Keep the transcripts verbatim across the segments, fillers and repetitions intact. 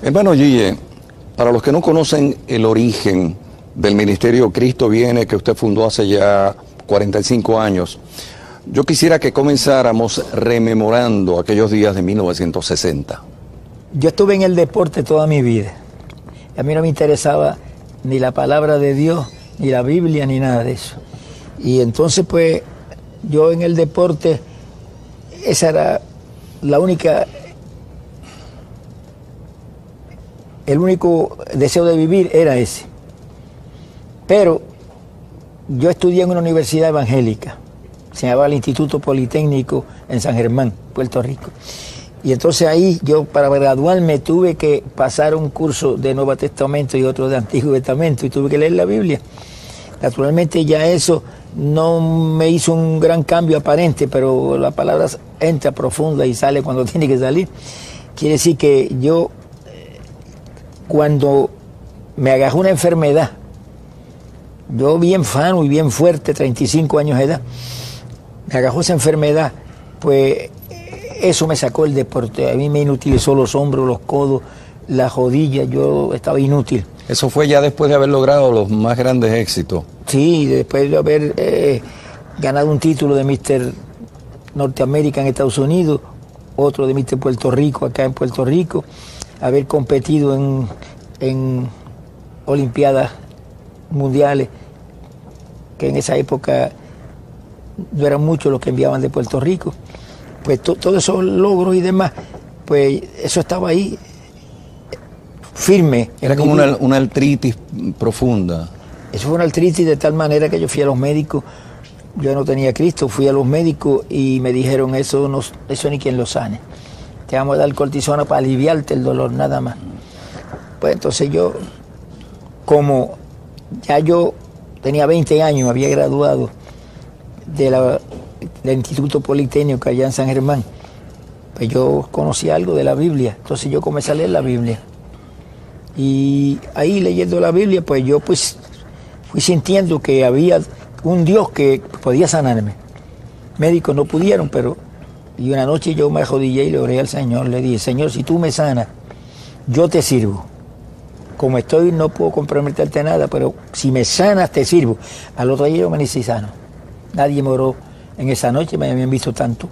Hermano Gille, para los que no conocen el origen del Ministerio Cristo Viene, que usted fundó hace ya cuarenta y cinco años, yo quisiera que comenzáramos rememorando aquellos días de mil novecientos sesenta. Yo estuve en el deporte toda mi vida. A mí no me interesaba ni la palabra de Dios, ni la Biblia, ni nada de eso. Y entonces, pues, yo en el deporte, esa era la única, el único deseo de vivir era ese. Pero yo estudié en una universidad evangélica, se llamaba el Instituto Politécnico en San Germán, Puerto Rico. Y entonces ahí yo, para graduarme, tuve que pasar un curso de Nuevo Testamento y otro de Antiguo Testamento, y tuve que leer la Biblia. Naturalmente ya eso no me hizo un gran cambio aparente, pero la palabra entra profunda y sale cuando tiene que salir. Quiere decir que yo, cuando me agarró una enfermedad, yo bien sano y bien fuerte, treinta y cinco años de edad, me agarró esa enfermedad, pues eso me sacó el deporte. A mí me inutilizó los hombros, los codos, las rodillas, yo estaba inútil. Eso fue ya después de haber logrado los más grandes éxitos. Sí, después de haber eh, ganado un título de míster Norteamérica en Estados Unidos, otro de míster Puerto Rico acá en Puerto Rico, haber competido en, en Olimpiadas mundiales, que en esa época no eran muchos los que enviaban de Puerto Rico. Pues to, todos esos logros y demás, pues eso estaba ahí, firme. Era como una, una artritis profunda. Eso fue una artritis de tal manera que yo fui a los médicos, yo no tenía Cristo, fui a los médicos y me dijeron, eso no, eso ni quien lo sane. Te vamos a dar cortisona para aliviarte el dolor, nada más. Pues entonces yo, como ya yo tenía veinte años, me había graduado de la, del Instituto Politécnico allá en San Germán, pues yo conocía algo de la Biblia, entonces yo comencé a leer la Biblia. Y ahí leyendo la Biblia, pues yo pues fui sintiendo que había un Dios que podía sanarme. Médicos no pudieron, pero y una noche yo me arrodillé y le oré al Señor, le dije, Señor, si tú me sanas, yo te sirvo. Como estoy no puedo comprometerte nada, pero si me sanas te sirvo. Al otro día yo me hice sano. Nadie me oró en esa noche, me habían visto tanto,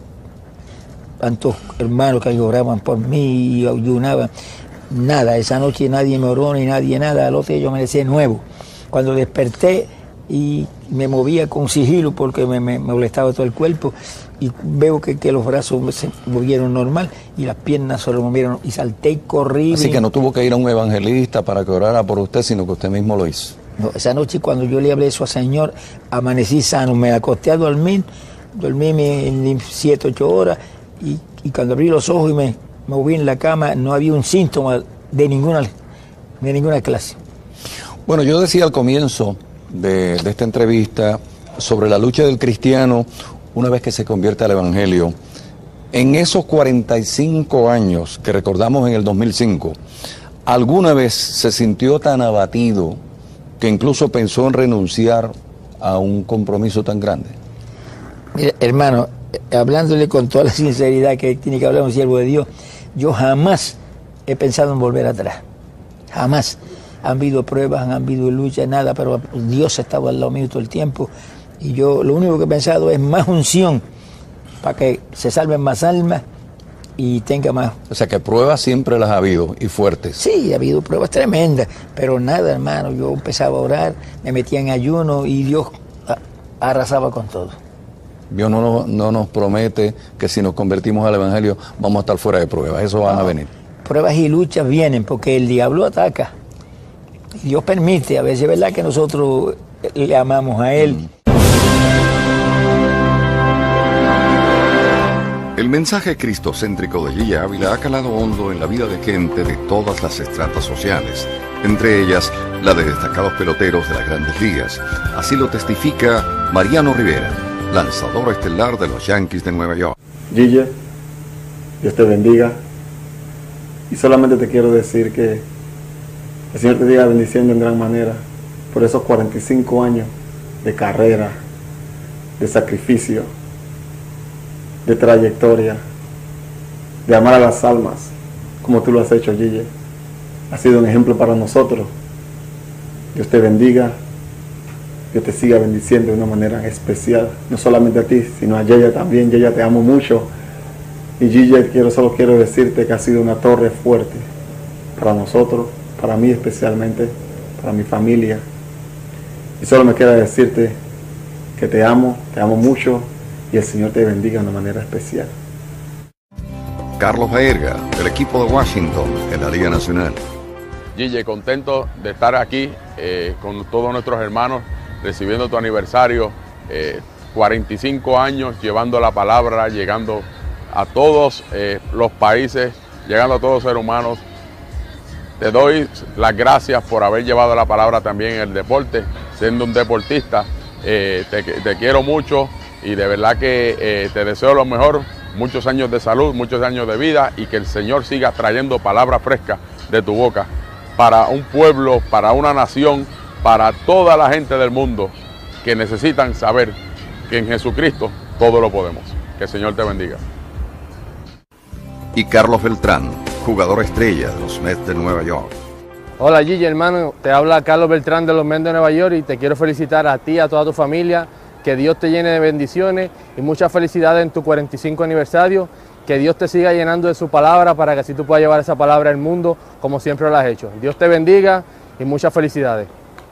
tantos hermanos que oraban por mí y ayunaban. Nada, esa noche nadie me oró ni nadie nada. Al otro día yo amanecí nuevo. Cuando desperté y me movía con sigilo porque me, me, me molestaba todo el cuerpo, y veo que, que los brazos se movieron normal y las piernas se movieron y salté y corrí. Así que no tuvo que ir a un evangelista para que orara por usted, sino que usted mismo lo hizo. No, esa noche cuando yo le hablé eso al Señor, amanecí sano, me acosté a dormir, dormí mis siete, ocho horas y, y cuando abrí los ojos y me moví en la cama, no había un síntoma de ninguna, de ninguna clase. Bueno, yo decía al comienzo de, de esta entrevista sobre la lucha del cristiano una vez que se convierte al Evangelio. En esos cuarenta y cinco años que recordamos en el dos mil cinco, ¿alguna vez se sintió tan abatido que incluso pensó en renunciar a un compromiso tan grande? Mira, hermano, hablándole con toda la sinceridad que tiene que hablar un siervo de Dios, yo jamás he pensado en volver atrás. Jamás. Han habido pruebas, han habido luchas, nada, pero Dios estaba al lado mío todo el tiempo. Y yo lo único que he pensado es más unción para que se salven más almas y tenga más. O sea que pruebas siempre las ha habido y fuertes. Sí, ha habido pruebas tremendas, pero nada, hermano. Yo empezaba a orar, me metía en ayuno y Dios arrasaba con todo. Dios no, no, no nos promete que si nos convertimos al Evangelio vamos a estar fuera de pruebas, eso van no, a venir. Pruebas y luchas vienen porque el diablo ataca. Y Dios permite, a veces es verdad que nosotros le amamos a Él. Mm. El mensaje cristocéntrico de Gille Ávila ha calado hondo en la vida de gente de todas las estratas sociales, entre ellas la de destacados peloteros de las Grandes Ligas. Así lo testifica Mariano Rivera, lanzador estelar de los Yankees de Nueva York. Gille, Dios te bendiga. Y solamente te quiero decir que el Señor te diga bendiciendo en gran manera por esos cuarenta y cinco años de carrera, de sacrificio, de trayectoria, de amar a las almas, como tú lo has hecho, Gille. has sido un ejemplo para nosotros. Dios te bendiga, Dios te siga bendiciendo de una manera especial, no solamente a ti, sino a Yeya también. Yeya, te amo mucho. Y Yeya, quiero, solo quiero decirte que ha sido una torre fuerte para nosotros, para mí especialmente, para mi familia. Y solo me queda decirte que te amo, te amo mucho, y el Señor te bendiga de una manera especial. Carlos Baerga, del equipo de Washington en la Liga Nacional. Gille, contento de estar aquí eh, con todos nuestros hermanos, recibiendo tu aniversario, eh, cuarenta y cinco años, llevando la palabra, llegando a todos eh, los países, llegando a todos los seres humanos. Te doy las gracias por haber llevado la palabra también en el deporte, siendo un deportista. Eh, te, te quiero mucho y de verdad que eh, te deseo lo mejor, muchos años de salud, muchos años de vida, y que el Señor siga trayendo palabras frescas de tu boca para un pueblo, para una nación, para toda la gente del mundo que necesitan saber que en Jesucristo todo lo podemos. Que el Señor te bendiga. Y Carlos Beltrán, jugador estrella de los Mets de Nueva York. Hola Gille, hermano, te habla Carlos Beltrán de los Mets de Nueva York y te quiero felicitar a ti, a toda tu familia, que Dios te llene de bendiciones y muchas felicidades en tu cuarenta y cinco aniversario, que Dios te siga llenando de su palabra para que así tú puedas llevar esa palabra al mundo como siempre lo has hecho. Dios te bendiga y muchas felicidades.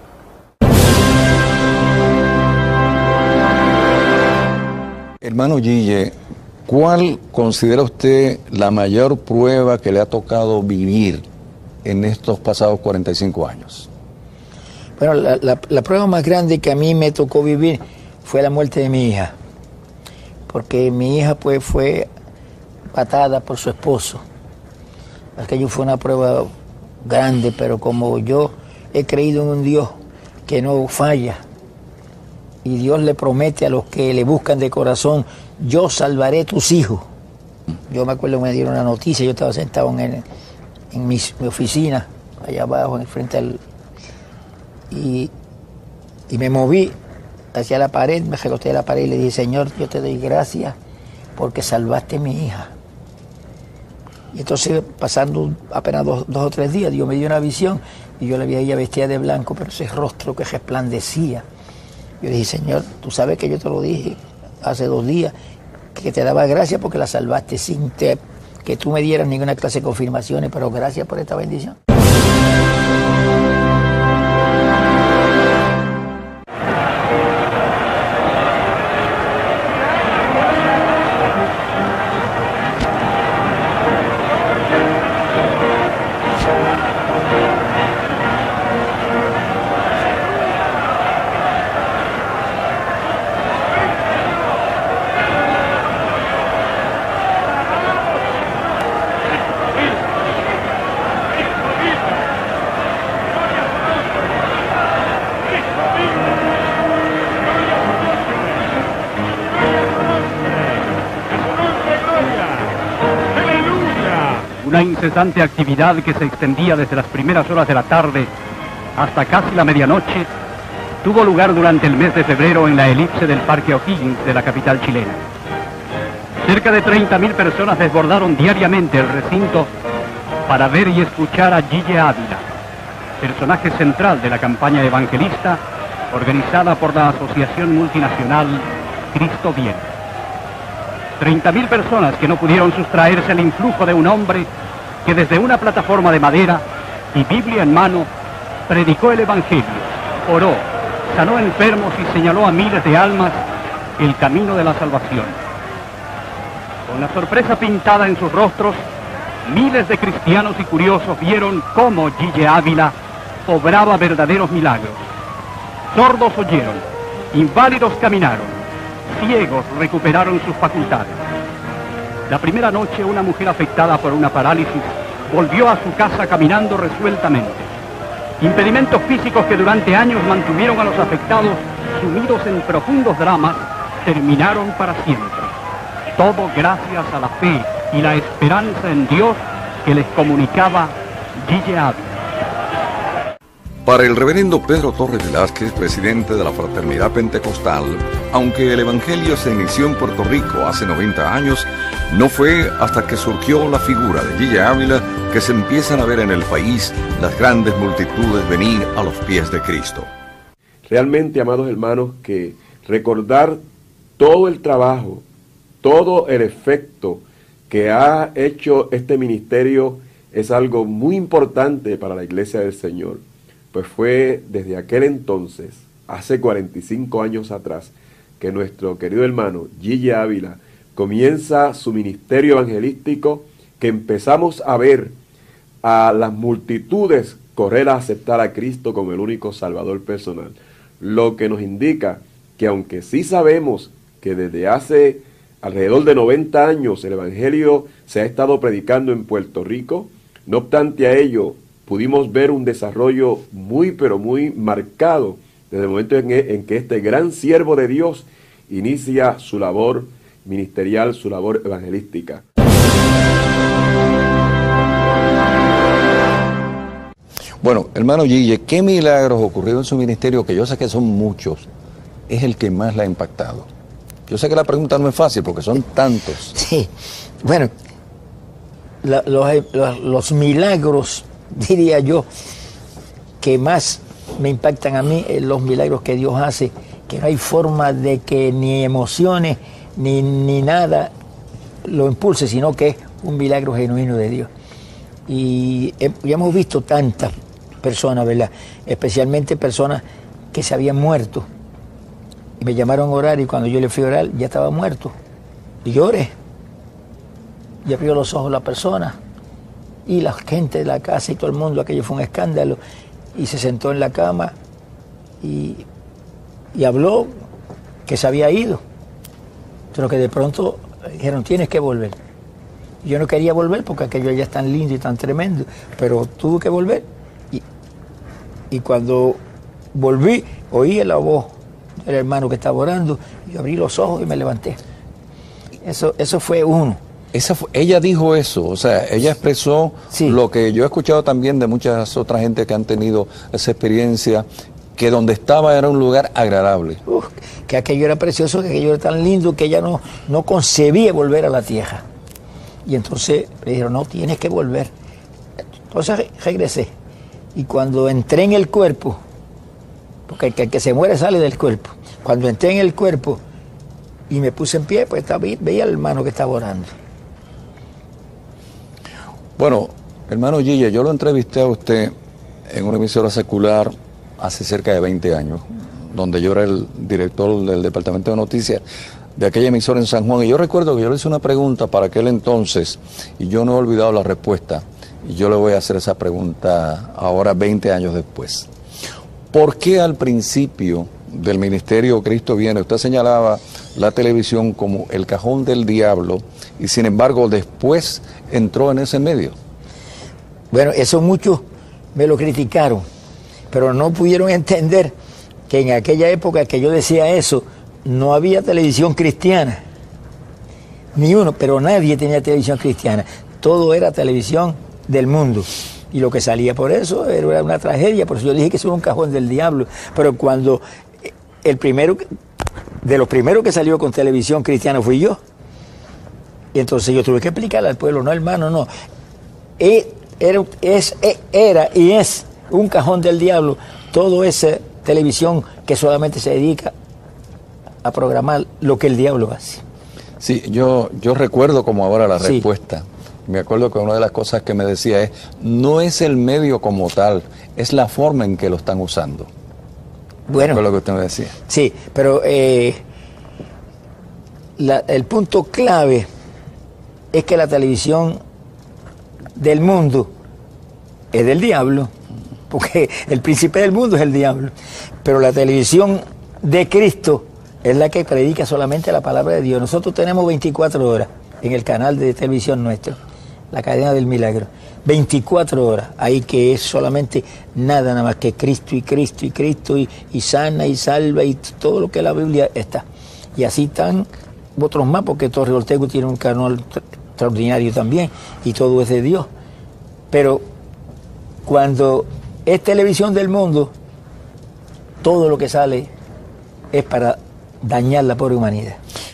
Hermano Gille, ¿cuál considera usted la mayor prueba que le ha tocado vivir en estos pasados cuarenta y cinco años? Bueno, la, la, la prueba más grande que a mí me tocó vivir fue la muerte de mi hija, porque mi hija pues fue matada por su esposo. Aquello fue una prueba grande, pero como yo he creído en un Dios que no falla, y Dios le promete a los que le buscan de corazón, yo salvaré tus hijos. Yo me acuerdo que me dieron una noticia, yo estaba sentado en, en mi, mi oficina, allá abajo, en el frente al... Y, y me moví hacia la pared, me recosté a la pared y le dije, Señor, yo te doy gracias porque salvaste a mi hija. Y entonces, pasando apenas dos, dos o tres días, Dios me dio una visión y yo la vi a ella vestida de blanco, pero ese rostro que resplandecía. Yo dije, Señor, tú sabes que yo te lo dije hace dos días, que te daba gracias porque la salvaste sin te, que tú me dieras ninguna clase de confirmaciones, pero gracias por esta bendición. Una incesante actividad que se extendía desde las primeras horas de la tarde hasta casi la medianoche tuvo lugar durante el mes de febrero en la elipse del Parque O'Higgins de la capital chilena. Cerca de treinta mil personas desbordaron diariamente el recinto para ver y escuchar a Gille Ávila, personaje central de la campaña evangelista organizada por la asociación multinacional Cristo Viene. treinta mil personas que no pudieron sustraerse al influjo de un hombre que desde una plataforma de madera y Biblia en mano predicó el Evangelio, oró, sanó enfermos y señaló a miles de almas el camino de la salvación. Con la sorpresa pintada en sus rostros, miles de cristianos y curiosos vieron cómo Gille Ávila obraba verdaderos milagros. Sordos oyeron, inválidos caminaron, ciegos recuperaron sus facultades. La primera noche, una mujer afectada por una parálisis volvió a su casa caminando resueltamente. Impedimentos físicos que durante años mantuvieron a los afectados sumidos en profundos dramas terminaron para siempre. Todo gracias a la fe y la esperanza en Dios que les comunicaba Gille Ávila. Para el reverendo Pedro Torres Velázquez, presidente de la Fraternidad Pentecostal, aunque el Evangelio se inició en Puerto Rico hace noventa años, no fue hasta que surgió la figura de Gilla Ávila que se empiezan a ver en el país las grandes multitudes venir a los pies de Cristo. Realmente, amados hermanos, que recordar todo el trabajo, todo el efecto que ha hecho este ministerio es algo muy importante para la Iglesia del Señor. Pues fue desde aquel entonces, hace cuarenta y cinco años atrás, que nuestro querido hermano Gilla Ávila comienza su ministerio evangelístico, que empezamos a ver a las multitudes correr a aceptar a Cristo como el único Salvador personal. Lo que nos indica que aunque sí sabemos que desde hace alrededor de noventa años el Evangelio se ha estado predicando en Puerto Rico, no obstante a ello, pudimos ver un desarrollo muy pero muy marcado desde el momento en, en que este gran siervo de Dios inicia su labor ministerial, su labor evangelística. Bueno, hermano Gille, ¿qué milagros ocurrieron en su ministerio, que yo sé que son muchos, es el que más la ha impactado? Yo sé que la pregunta no es fácil porque son tantos. Sí, bueno, la, los, los, los milagros, diría yo, que más me impactan a mí, eh, los milagros que Dios hace, que no hay forma de que ni emociones ni, ni nada lo impulse, sino que es un milagro genuino de Dios. Y eh, ya hemos visto tantas personas, ¿verdad? Especialmente personas que se habían muerto. Y me llamaron a orar y cuando yo le fui a orar ya estaba muerto. Y lloré. Y abrió los ojos la persona. Y la gente de la casa y todo el mundo, aquello fue un escándalo. Y se sentó en la cama y, y habló que se había ido. Pero que de pronto dijeron, tienes que volver. Y yo no quería volver porque aquello ya es tan lindo y tan tremendo, pero tuve que volver. Y, y cuando volví, oí la voz del hermano que estaba orando, y abrí los ojos y me levanté. Eso, eso fue uno. Esa fue, ella dijo eso, o sea, ella expresó sí. Lo que yo he escuchado también de muchas otras gente que han tenido esa experiencia, que donde estaba era un lugar agradable. Uf, que aquello era precioso, que aquello era tan lindo que ella no, no concebía volver a la tierra. Y entonces le dijeron, no, tienes que volver. Entonces regresé. Y cuando entré en el cuerpo, porque el que, el que se muere sale del cuerpo, cuando entré en el cuerpo y me puse en pie, pues estaba, veía al hermano que estaba orando. Bueno, hermano Gille, yo lo entrevisté a usted en una emisora secular hace cerca de veinte años, donde yo era el director del Departamento de Noticias de aquella emisora en San Juan. Y yo recuerdo que yo le hice una pregunta para aquel entonces, y yo no he olvidado la respuesta, y yo le voy a hacer esa pregunta ahora, veinte años después. ¿Por qué al principio del ministerio Cristo Viene, usted señalaba la televisión como el cajón del diablo, y sin embargo después entró en ese medio? Bueno, eso muchos me lo criticaron, pero no pudieron entender que en aquella época que yo decía eso, no había televisión cristiana, ni uno, pero nadie tenía televisión cristiana, todo era televisión del mundo, y lo que salía por eso era una tragedia, por eso yo dije que eso era un cajón del diablo. Pero cuando el primero, de los primeros que salió con televisión cristiana fui yo, y entonces yo tuve que explicarle al pueblo, no hermano, no, era, es, era y es un cajón del diablo, todo esa televisión que solamente se dedica a programar lo que el diablo hace. Sí, yo, yo recuerdo como ahora la sí. respuesta. Me acuerdo que una de las cosas que me decía es, no es el medio como tal, es la forma en que lo están usando. Bueno. Fue lo que usted me decía. Sí, pero eh, la, el punto clave es que la televisión del mundo es del diablo, porque el príncipe del mundo es el diablo, pero la televisión de Cristo es la que predica solamente la palabra de Dios. Nosotros tenemos veinticuatro horas en el canal de televisión nuestro, la cadena del milagro, veinticuatro horas, ahí que es solamente nada, nada más que Cristo y Cristo y Cristo y, y sana y salva y todo lo que la Biblia está. Y así están otros más, porque Torre Ortego tiene un canal extraordinario también y todo es de Dios. Pero cuando es televisión del mundo, todo lo que sale es para dañar la pobre humanidad.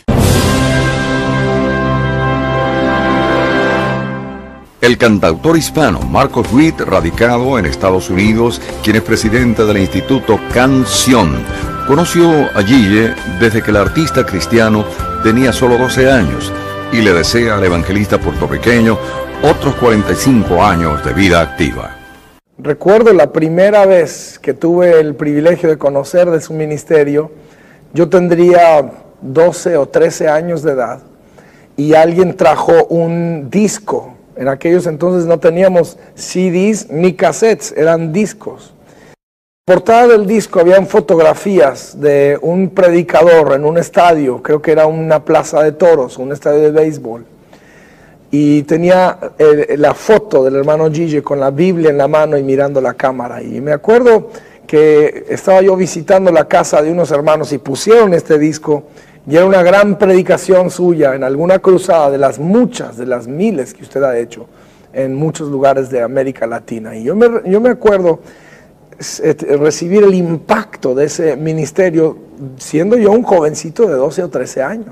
El cantautor hispano Marcos Witt, radicado en Estados Unidos, quien es presidente del Instituto Canción, conoció a Gille desde que el artista cristiano tenía solo doce años y le desea al evangelista puertorriqueño otros cuarenta y cinco años de vida activa. Recuerdo la primera vez que tuve el privilegio de conocer de su ministerio, yo tendría doce o trece años de edad y alguien trajo un disco. En aquellos entonces no teníamos C Ds ni cassettes, eran discos. En la portada del disco habían fotografías de un predicador en un estadio, creo que era una plaza de toros, un estadio de béisbol. Y tenía eh, la foto del hermano Gille con la Biblia en la mano y mirando la cámara. Y me acuerdo que estaba yo visitando la casa de unos hermanos y pusieron este disco. Y era una gran predicación suya en alguna cruzada de las muchas, de las miles que usted ha hecho en muchos lugares de América Latina. Y yo me, yo me acuerdo recibir el impacto de ese ministerio siendo yo un jovencito de doce o trece años.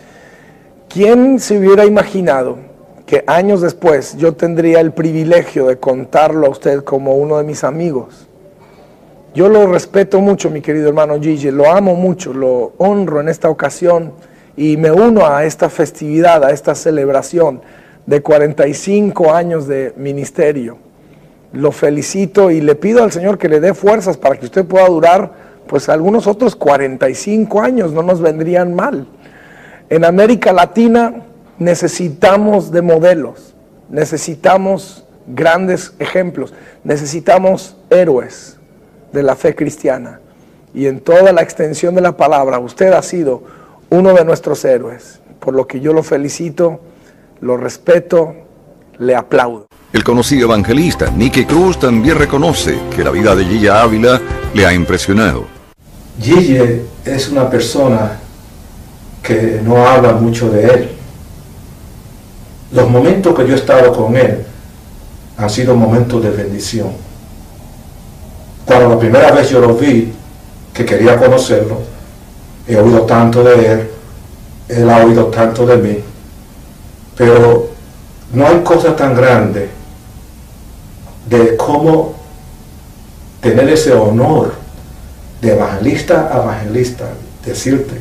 ¿Quién se hubiera imaginado que años después yo tendría el privilegio de contarlo a usted como uno de mis amigos? Yo lo respeto mucho, mi querido hermano Gille, lo amo mucho, lo honro en esta ocasión y me uno a esta festividad, a esta celebración de cuarenta y cinco años de ministerio. Lo felicito y le pido al Señor que le dé fuerzas para que usted pueda durar pues algunos otros cuarenta y cinco años, no nos vendrían mal. En América Latina necesitamos de modelos, necesitamos grandes ejemplos, necesitamos héroes de la fe cristiana, y en toda la extensión de la palabra usted ha sido uno de nuestros héroes, por lo que yo lo felicito, lo respeto, le aplaudo. El conocido evangelista Nicky Cruz también reconoce que la vida de Gille Ávila le ha impresionado. Gille es una persona que no habla mucho de él. Los momentos que yo he estado con él han sido momentos de bendición. Cuando la primera vez yo lo vi, que quería conocerlo, he oído tanto de él, él ha oído tanto de mí, pero no hay cosa tan grande de cómo tener ese honor de evangelista a evangelista, decirte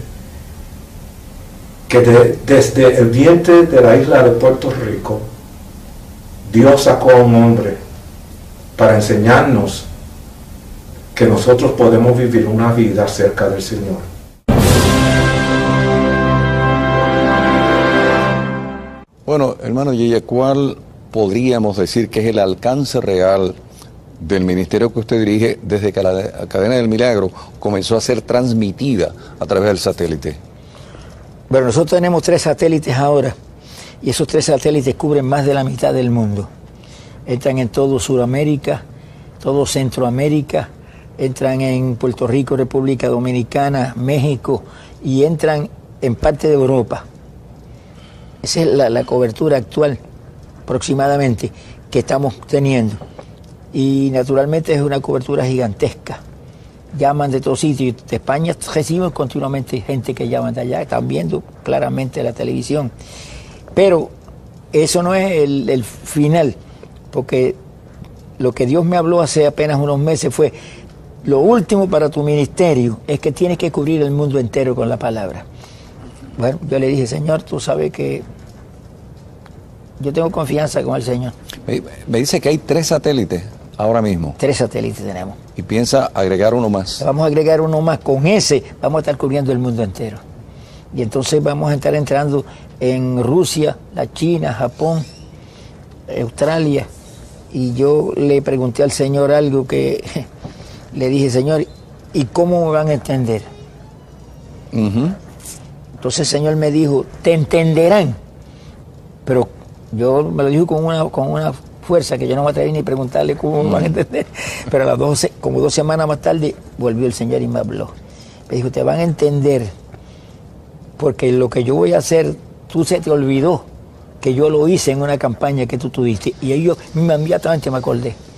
que de, desde el vientre de la isla de Puerto Rico, Dios sacó a un hombre para enseñarnos que nosotros podemos vivir una vida cerca del Señor. Bueno, hermano Gille, ¿cuál podríamos decir que es el alcance real del ministerio que usted dirige desde que la Cadena del Milagro comenzó a ser transmitida a través del satélite? Bueno, nosotros tenemos tres satélites ahora, y esos tres satélites cubren más de la mitad del mundo. Entran en todo Sudamérica, todo Centroamérica, entran en Puerto Rico, República Dominicana, México, y entran en parte de Europa. Esa es la, la cobertura actual, aproximadamente, que estamos teniendo. Y naturalmente es una cobertura gigantesca. Llaman de todos sitios. De España recibimos continuamente gente que llaman de allá, están viendo claramente la televisión. Pero eso no es el, el final, porque lo que Dios me habló hace apenas unos meses fue: lo último para tu ministerio es que tienes que cubrir el mundo entero con la palabra. Bueno, yo le dije: Señor, tú sabes que yo tengo confianza con el Señor. Me, me dice que hay tres satélites ahora mismo. Tres satélites tenemos. Y piensa agregar uno más. Vamos a agregar uno más. Con ese vamos a estar cubriendo el mundo entero. Y entonces vamos a estar entrando en Rusia, la China, Japón, Australia. Y yo le pregunté al Señor algo que le dije: Señor, ¿y cómo me van a entender? Uh-huh. Entonces el Señor me dijo: te entenderán. Pero yo me lo dijo con una, con una fuerza que yo no me atreví ni preguntarle cómo me van a entender. Pero a las doce, como dos semanas más tarde, volvió el Señor y me habló. Me dijo: te van a entender, porque lo que yo voy a hacer, tú se te olvidó que yo lo hice en una campaña que tú tuviste. Y yo inmediatamente me acordé.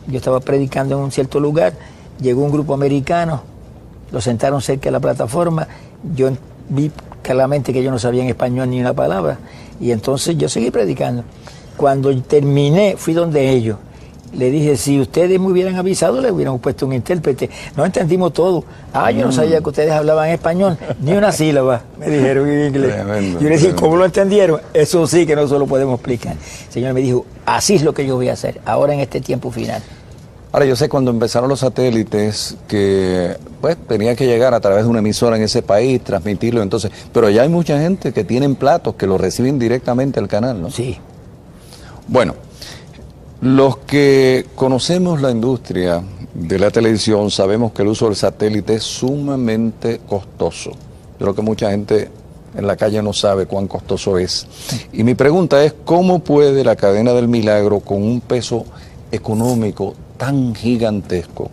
Yo estaba predicando en un cierto lugar, llegó un grupo americano, lo sentaron cerca de la plataforma, yo vi claramente que ellos no sabían español ni una palabra, y entonces yo seguí predicando. Cuando terminé, fui donde ellos. Le dije, si ustedes me hubieran avisado, le hubieran puesto un intérprete. No entendimos todo. Ah, yo no sabía que ustedes hablaban español, ni una sílaba, me dijeron en inglés. Tremendo, yo le dije, ¿cómo lo entendieron? Eso sí que no se lo podemos explicar. El Señor me dijo, así es lo que yo voy a hacer, ahora en este tiempo final. Ahora, yo sé cuando empezaron los satélites que pues tenía que llegar a través de una emisora en ese país, transmitirlo, entonces, pero ya hay mucha gente que tienen platos que lo reciben directamente al canal, ¿no? Sí. Bueno, los que conocemos la industria de la televisión sabemos que el uso del satélite es sumamente costoso. Yo creo que mucha gente en la calle no sabe cuán costoso es. Y mi pregunta es, ¿cómo puede la cadena del milagro con un peso económico tan gigantesco?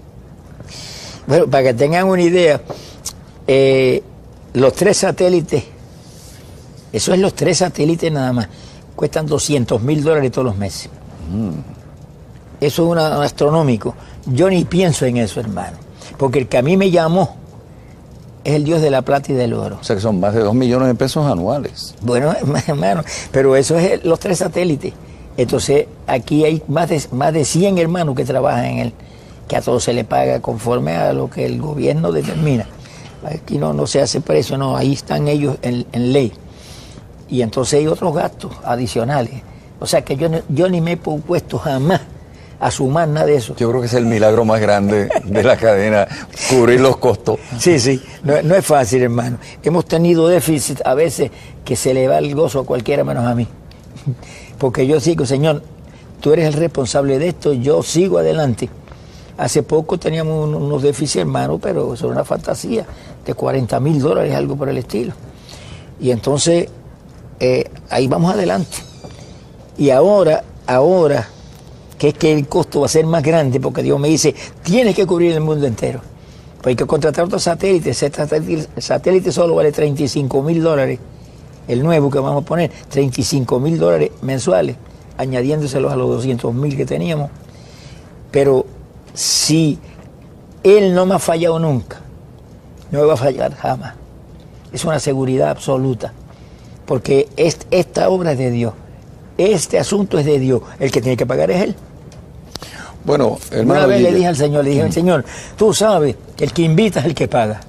Bueno, para que tengan una idea, eh, los tres satélites, eso es los tres satélites nada más, cuestan doscientos mil dólares todos los meses. Mm. Eso es una, un astronómico. Yo ni pienso en eso, hermano, porque el que a mí me llamó es el Dios de la plata y del oro. O sea que son más de dos millones de pesos anuales. Bueno, hermano, pero eso es los tres satélites. Entonces, aquí hay más de, más de cien hermanos que trabajan en él, que a todos se le paga conforme a lo que el gobierno determina. Aquí no, no se hace precio, no, ahí están ellos en, en ley. Y entonces hay otros gastos adicionales. O sea que yo, yo ni me he puesto jamás a sumar nada de eso. Yo creo que es el milagro más grande de la cadena, cubrir los costos. Sí, sí, no, no es fácil, hermano. Hemos tenido déficit a veces que se le va el gozo a cualquiera menos a mí. Porque yo sigo, Señor, tú eres el responsable de esto, yo sigo adelante. Hace poco teníamos unos déficits, hermano, pero eso era una fantasía, de cuarenta mil dólares, algo por el estilo. Y entonces, eh, ahí vamos adelante. Y ahora, ahora, que es que el costo va a ser más grande, porque Dios me dice, tienes que cubrir el mundo entero. Pues hay que contratar otros satélites, ese satélite, el satélite solo vale treinta y cinco mil dólares. El nuevo que vamos a poner, treinta y cinco mil dólares mensuales, añadiéndoselos a los doscientos mil que teníamos. Pero si Él no me ha fallado nunca, no me va a fallar jamás. Es una seguridad absoluta, porque es, esta obra es de Dios, este asunto es de Dios, el que tiene que pagar es Él. Bueno, hermano, una vez le dije al Señor, le dije, mm. Señor, tú sabes que el que invita es el que paga.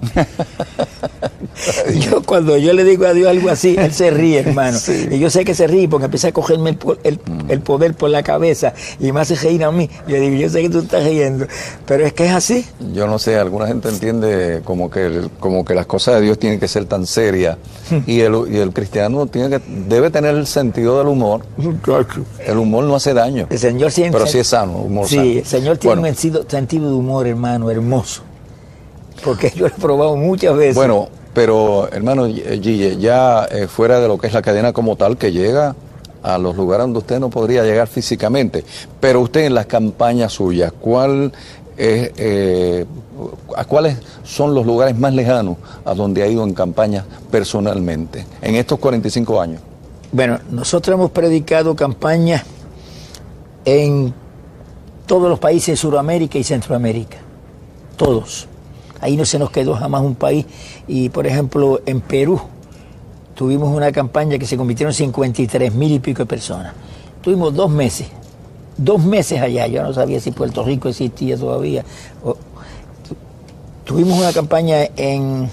Yo cuando yo le digo a Dios algo así, Él se ríe, hermano. Sí. Y yo sé que se ríe porque empieza a cogerme el, el, mm. el poder por la cabeza y me hace reír a mí. Yo digo, yo sé que tú estás riendo, pero es que es así. Yo no sé, alguna gente entiende como que, como que las cosas de Dios tienen que ser tan serias y, el, y el cristiano tiene que, debe tener el sentido del humor. El humor no hace daño, el Señor siempre, pero sí es sano, humor sí, sano. El Señor tiene bueno, un sentido, sentido de humor, hermano, hermoso. Porque yo lo he probado muchas veces. Bueno, pero hermano Gille, ya eh, fuera de lo que es la cadena como tal, que llega a los lugares donde usted no podría llegar físicamente, pero usted en las campañas suyas, ¿cuál es, eh, ¿a cuáles son los lugares más lejanos a donde ha ido en campañas personalmente en estos cuarenta y cinco años? Bueno, nosotros hemos predicado campañas en todos los países de Sudamérica y Centroamérica, todos. Ahí no se nos quedó jamás un país. Y, por ejemplo, en Perú tuvimos una campaña que se convirtieron en cincuenta y tres mil y pico de personas. Tuvimos dos meses, dos meses allá. Yo no sabía si Puerto Rico existía todavía. O, tu, tuvimos una campaña en,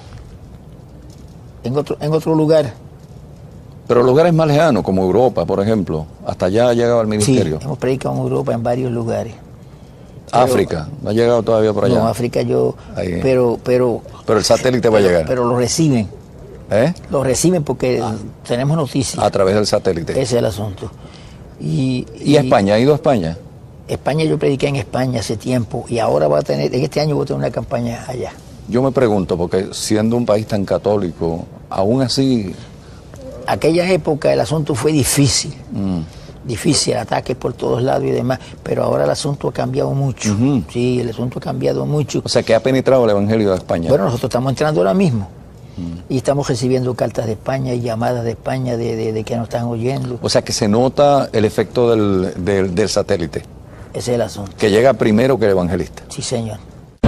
en, otro, en otro lugar. Pero lugares más lejanos, como Europa, por ejemplo. Hasta allá ha llegado el ministerio. Sí, hemos predicado en Europa, en varios lugares. Pero, África, ¿no ha llegado todavía por allá? No, África yo, Ahí. pero, pero... Pero el satélite va a llegar. Pero lo reciben. ¿Eh? Lo reciben porque ah. tenemos noticias. A través del satélite. Ese es el asunto. Y, ¿Y, y España? ¿Ha ido a España? España yo prediqué en España hace tiempo y ahora va a tener, en este año voy a tener una campaña allá. Yo me pregunto, porque siendo un país tan católico, aún así... Aquella época el asunto fue difícil. Mm. Difícil, ataques por todos lados y demás, pero ahora el asunto ha cambiado mucho. Uh-huh. Sí, el asunto ha cambiado mucho. O sea, que ha penetrado el Evangelio de España. Bueno, nosotros estamos entrando ahora mismo uh-huh. y estamos recibiendo cartas de España y llamadas de España de, de, de que nos están oyendo. O sea, que se nota el efecto del, del, del satélite. Ese es el asunto. Que llega primero que el evangelista. Sí, señor.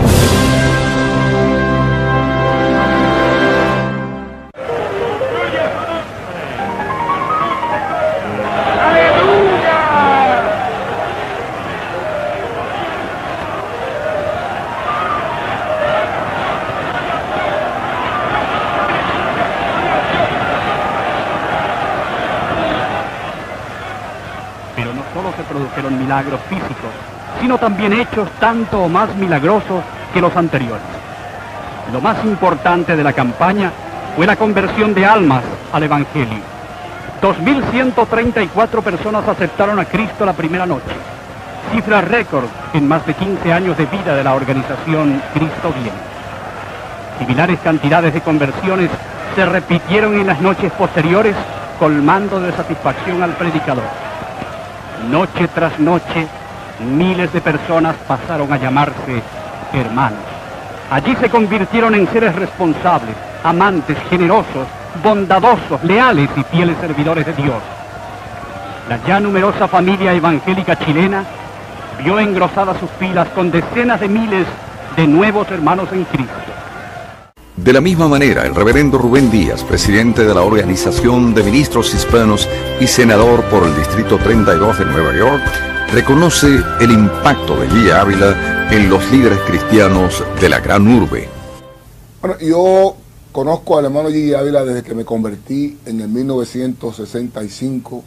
Produjeron milagros físicos, sino también hechos tanto o más milagrosos que los anteriores. Lo más importante de la campaña fue la conversión de almas al Evangelio. dos mil ciento treinta y cuatro personas aceptaron a Cristo la primera noche, cifra récord en más de quince años de vida de la organización Cristo Viene. Similares cantidades de conversiones se repitieron en las noches posteriores, colmando de satisfacción al predicador. Noche tras noche, miles de personas pasaron a llamarse hermanos. Allí se convirtieron en seres responsables, amantes, generosos, bondadosos, leales y fieles servidores de Dios. La ya numerosa familia evangélica chilena vio engrosadas sus filas con decenas de miles de nuevos hermanos en Cristo. De la misma manera, el reverendo Rubén Díaz, presidente de la Organización de Ministros Hispanos y senador por el Distrito treinta y dos de Nueva York, reconoce el impacto de Gigi Ávila en los líderes cristianos de la gran urbe. Bueno, yo conozco al hermano Gigi Ávila desde que me convertí en el mil novecientos sesenta y cinco.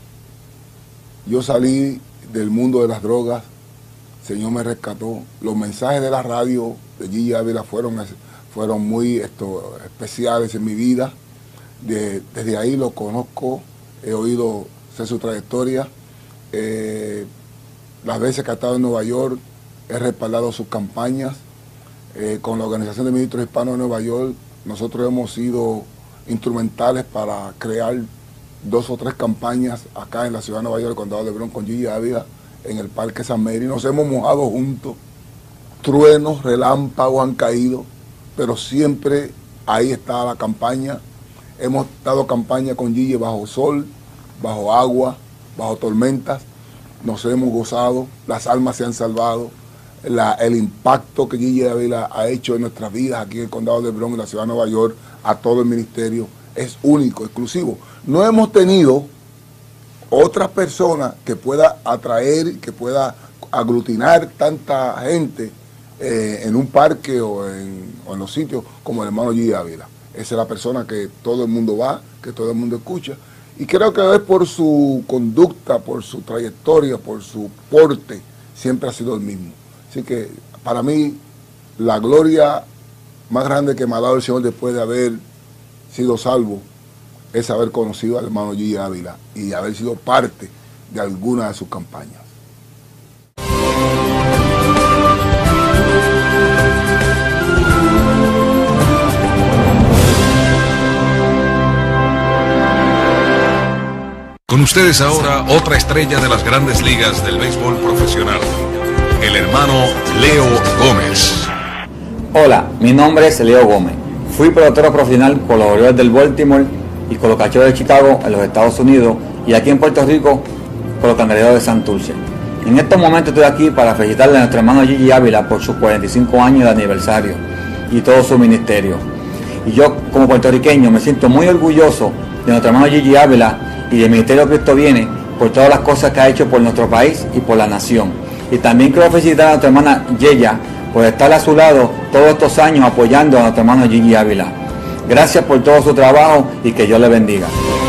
Yo salí del mundo de las drogas, el Señor me rescató. Los mensajes de la radio de Gigi Ávila fueron fueron muy esto, especiales en mi vida. De, desde ahí lo conozco, he oído sé su trayectoria. Eh, las veces que ha estado en Nueva York, he respaldado sus campañas. Eh, con la Organización de Ministros Hispanos de Nueva York, nosotros hemos sido instrumentales para crear dos o tres campañas acá en la ciudad de Nueva York, el condado de Bronx, con Gigi Ávila, en el Parque San Mary. Nos hemos mojado juntos, truenos, relámpagos han caído, pero siempre ahí está la campaña. Hemos dado campaña con Gigi bajo sol, bajo agua, bajo tormentas. Nos hemos gozado, las almas se han salvado. La, el impacto que Gigi Ávila ha hecho en nuestras vidas aquí en el condado de Bronx, en la ciudad de Nueva York, a todo el ministerio, es único, exclusivo. No hemos tenido otras personas que pueda atraer, que pueda aglutinar tanta gente eh, en un parque o en, o en los sitios como el hermano Gigi Ávila. Esa es la persona que todo el mundo va, que todo el mundo escucha. Y creo que es por su conducta, por su trayectoria, por su porte, siempre ha sido el mismo. Así que para mí la gloria más grande que me ha dado el Señor después de haber sido salvo es haber conocido al hermano Gigi Ávila y haber sido parte de alguna de sus campañas. Con ustedes ahora otra estrella de las grandes ligas del béisbol profesional, el hermano Leo Gómez. Hola, mi nombre es Leo Gómez. Fui pelotero profesional con los Orioles del Baltimore y con los Cachorros de Chicago en los Estados Unidos y aquí en Puerto Rico con los Cangrejeros de Santurce. En estos momentos estoy aquí para felicitarle a nuestro hermano Gigi Ávila por sus cuarenta y cinco años de aniversario y todo su ministerio. Y yo como puertorriqueño me siento muy orgulloso de nuestro hermano Gigi Ávila y del Ministerio Cristo Viene por todas las cosas que ha hecho por nuestro país y por la nación. Y también quiero felicitar a nuestra hermana Yeya por estar a su lado todos estos años apoyando a nuestro hermano Gigi Ávila. Gracias por todo su trabajo y que Dios le bendiga.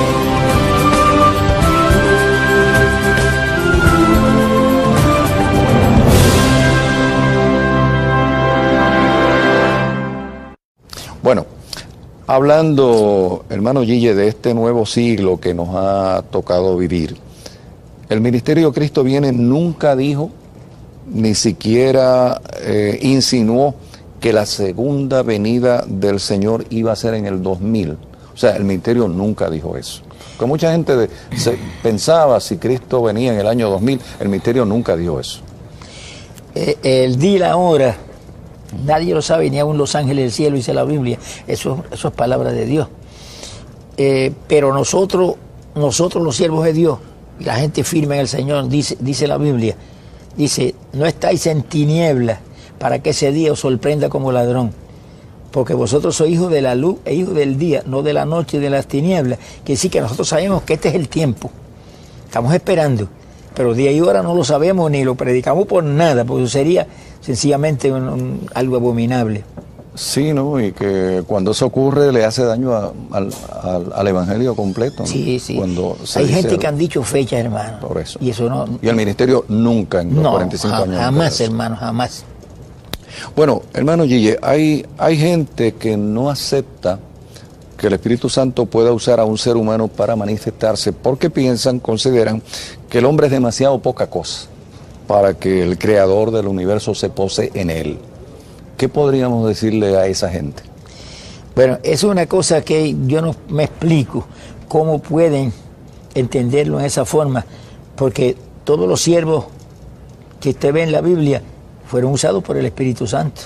Bueno, hablando, hermano Gigi, de este nuevo siglo que nos ha tocado vivir, el Ministerio Cristo Viene nunca dijo, ni siquiera eh, insinuó que la segunda venida del Señor iba a ser en el dos mil. O sea, el ministerio nunca dijo eso. Porque mucha gente de, se, pensaba si Cristo venía en el año dos mil, el ministerio nunca dijo eso. Eh, el día y la hora, nadie lo sabe, ni aún los ángeles del cielo, dice la Biblia. Eso, eso es palabra de Dios. Eh, pero nosotros, nosotros los siervos de Dios, y la gente firme en el Señor, dice, dice la Biblia, Dice, no estáis en tinieblas para que ese día os sorprenda como ladrón. Porque vosotros sois hijos de la luz e hijos del día, no de la noche y de las tinieblas. Quiere decir que nosotros sabemos que este es el tiempo. Estamos esperando. Pero día y hora no lo sabemos ni lo predicamos por nada, porque eso sería sencillamente un, un, algo abominable. Sí, ¿no? Y que cuando eso ocurre le hace daño a, al, al, al evangelio completo, ¿no? Sí, sí. Cuando se Hay dice gente el, que han dicho fechas, hermano. Por eso. Y eso no. Y el ministerio nunca en los no, cuarenta y cinco ja, años. Jamás, hermano, jamás. Bueno, hermano Gille, hay, hay gente que no acepta que el Espíritu Santo pueda usar a un ser humano para manifestarse porque piensan, consideran que el hombre es demasiado poca cosa para que el creador del universo se pose en él. ¿Qué podríamos decirle a esa gente? Bueno, eso es una cosa que yo no me explico cómo pueden entenderlo en esa forma, porque todos los siervos que usted ve en la Biblia fueron usados por el Espíritu Santo.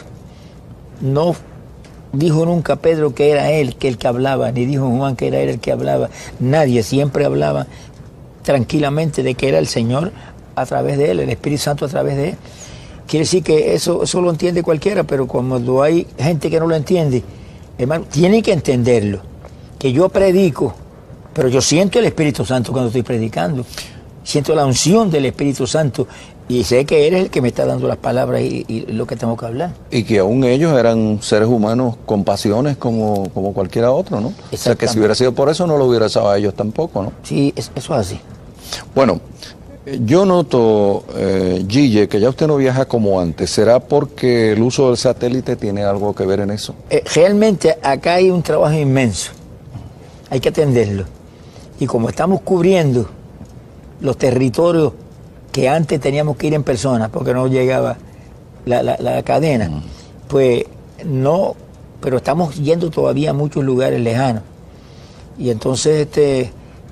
No dijo nunca Pedro que era él que el que hablaba, ni dijo Juan que era él el que hablaba. Nadie, siempre hablaba tranquilamente de que era el Señor a través de él, el Espíritu Santo a través de él. Quiere decir que eso, eso lo entiende cualquiera, pero cuando hay gente que no lo entiende, hermano, tienen que entenderlo. Que yo predico, pero yo siento el Espíritu Santo cuando estoy predicando. Siento la unción del Espíritu Santo y sé que eres el que me está dando las palabras y, y lo que tengo que hablar. Y que aún ellos eran seres humanos con pasiones como, como cualquiera otro, ¿no? O sea, que si hubiera sido por eso no lo hubiera sido a ellos tampoco, ¿no? Sí, eso es así. Bueno, yo noto, eh, Gille, que ya usted no viaja como antes. ¿Será porque el uso del satélite tiene algo que ver en eso? Eh, realmente acá hay un trabajo inmenso. Hay que atenderlo. Y como estamos cubriendo los territorios que antes teníamos que ir en persona porque no llegaba la, la, la cadena, mm. pues no, pero estamos yendo todavía a muchos lugares lejanos. Y entonces este,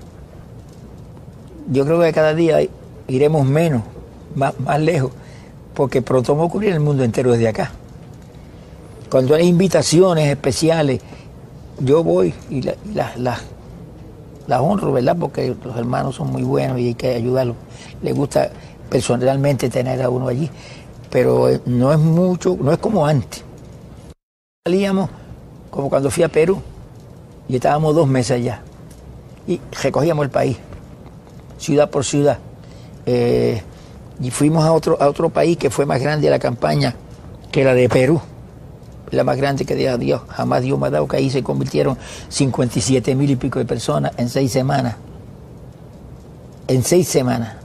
yo creo que cada día iremos menos, más, más lejos, porque pronto vamos a cubrir el mundo entero desde acá. Cuando hay invitaciones especiales, yo voy y las la, la, la honro, ¿verdad? Porque los hermanos son muy buenos y hay que ayudarlos. Les gusta personalmente tener a uno allí, pero no es mucho, no es como antes. Salíamos como cuando fui a Perú y estábamos dos meses allá y recogíamos el país, ciudad por ciudad. Eh, y fuimos a otro, a otro país que fue más grande la campaña que la de Perú, la más grande que Dios, jamás Dios me ha dado, que ahí se convirtieron cincuenta y siete mil y pico de personas en seis semanas. En seis semanas.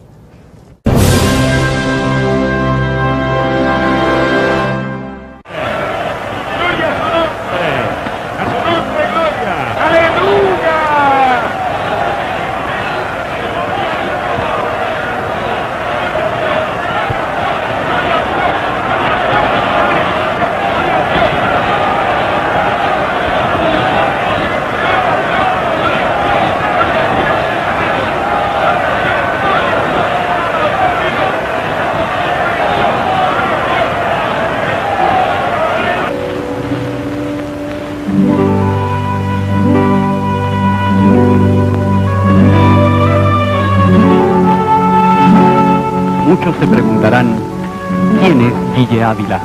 Muchos se preguntarán, ¿quién es Gille Ávila?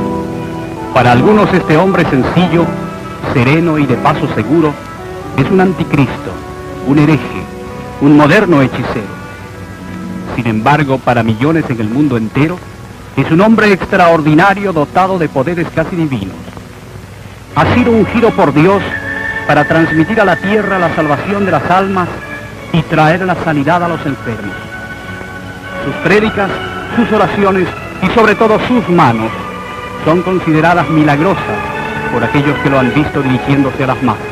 Para algunos este hombre sencillo, sereno y de paso seguro, es un anticristo, un hereje, un moderno hechicero. Sin embargo, para millones en el mundo entero, es un hombre extraordinario dotado de poderes casi divinos. Ha sido ungido por Dios para transmitir a la tierra la salvación de las almas y traer la sanidad a los enfermos. Sus prédicas, sus oraciones y sobre todo sus manos son consideradas milagrosas por aquellos que lo han visto dirigiéndose a las masas.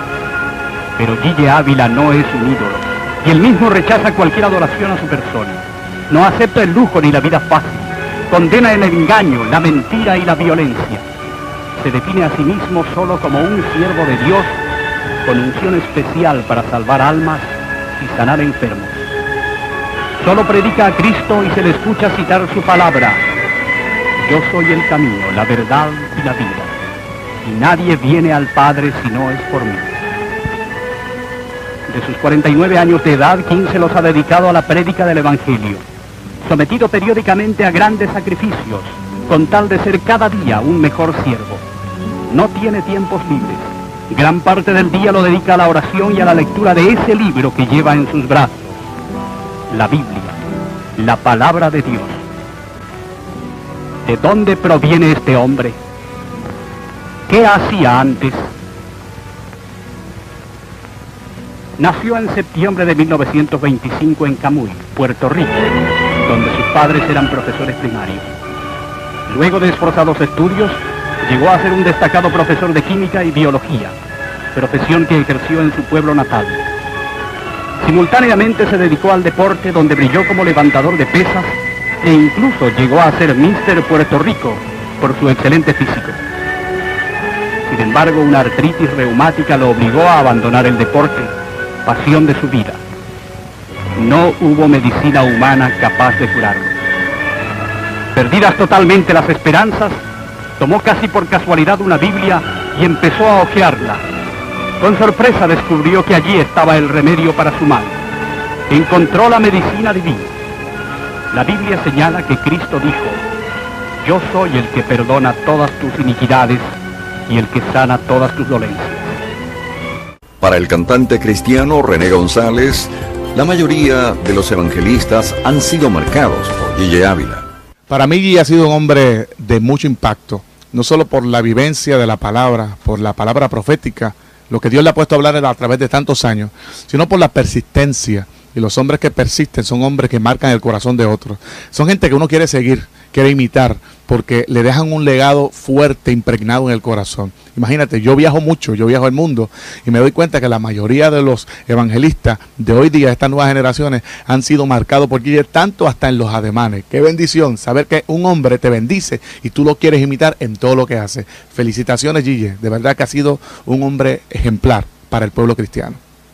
Pero Gille Ávila no es un ídolo y él mismo rechaza cualquier adoración a su persona. No acepta el lujo ni la vida fácil, condena el engaño, la mentira y la violencia. Se define a sí mismo solo como un siervo de Dios con unción especial para salvar almas y sanar enfermos. Solo predica a Cristo y se le escucha citar su palabra. Yo soy el camino, la verdad y la vida. Y nadie viene al Padre si no es por mí. De sus cuarenta y nueve años de edad, quince los ha dedicado a la prédica del Evangelio. sometido periódicamente a grandes sacrificios, con tal de ser cada día un mejor siervo. No tiene tiempos libres. Gran parte del día lo dedica a la oración y a la lectura de ese libro que lleva en sus brazos, la Biblia, la palabra de Dios. ¿De dónde proviene este hombre? ¿Qué hacía antes? Nació en septiembre de mil novecientos veinticinco en Camuy, Puerto Rico, donde sus padres eran profesores primarios. Luego de esforzados estudios, llegó a ser un destacado profesor de química y biología, profesión que ejerció en su pueblo natal. Simultáneamente se dedicó al deporte, donde brilló como levantador de pesas e incluso llegó a ser míster Puerto Rico por su excelente físico. Sin embargo, una artritis reumática lo obligó a abandonar el deporte, pasión de su vida. No hubo medicina humana capaz de curarlo. Perdidas totalmente las esperanzas, tomó casi por casualidad una Biblia y empezó a hojearla. Con sorpresa descubrió que allí estaba el remedio para su mal. Encontró la medicina divina. La Biblia señala que Cristo dijo: yo soy el que perdona todas tus iniquidades y el que sana todas tus dolencias. Para el cantante cristiano René González, la mayoría de los evangelistas han sido marcados por Gille Ávila. Para mí Gille ha sido un hombre de mucho impacto, no solo por la vivencia de la palabra, por la palabra profética, lo que Dios le ha puesto a hablar a través de tantos años, sino por la persistencia. Y los hombres que persisten son hombres que marcan el corazón de otros. Son gente que uno quiere seguir, quiere imitar, porque le dejan un legado fuerte, impregnado en el corazón. Imagínate, yo viajo mucho, yo viajo el mundo, y me doy cuenta que la mayoría de los evangelistas de hoy día, estas nuevas generaciones, han sido marcados por Gille, tanto hasta en los ademanes. Qué bendición saber que un hombre te bendice y tú lo quieres imitar en todo lo que hace. Felicitaciones, Gille, de verdad que ha sido un hombre ejemplar para el pueblo cristiano.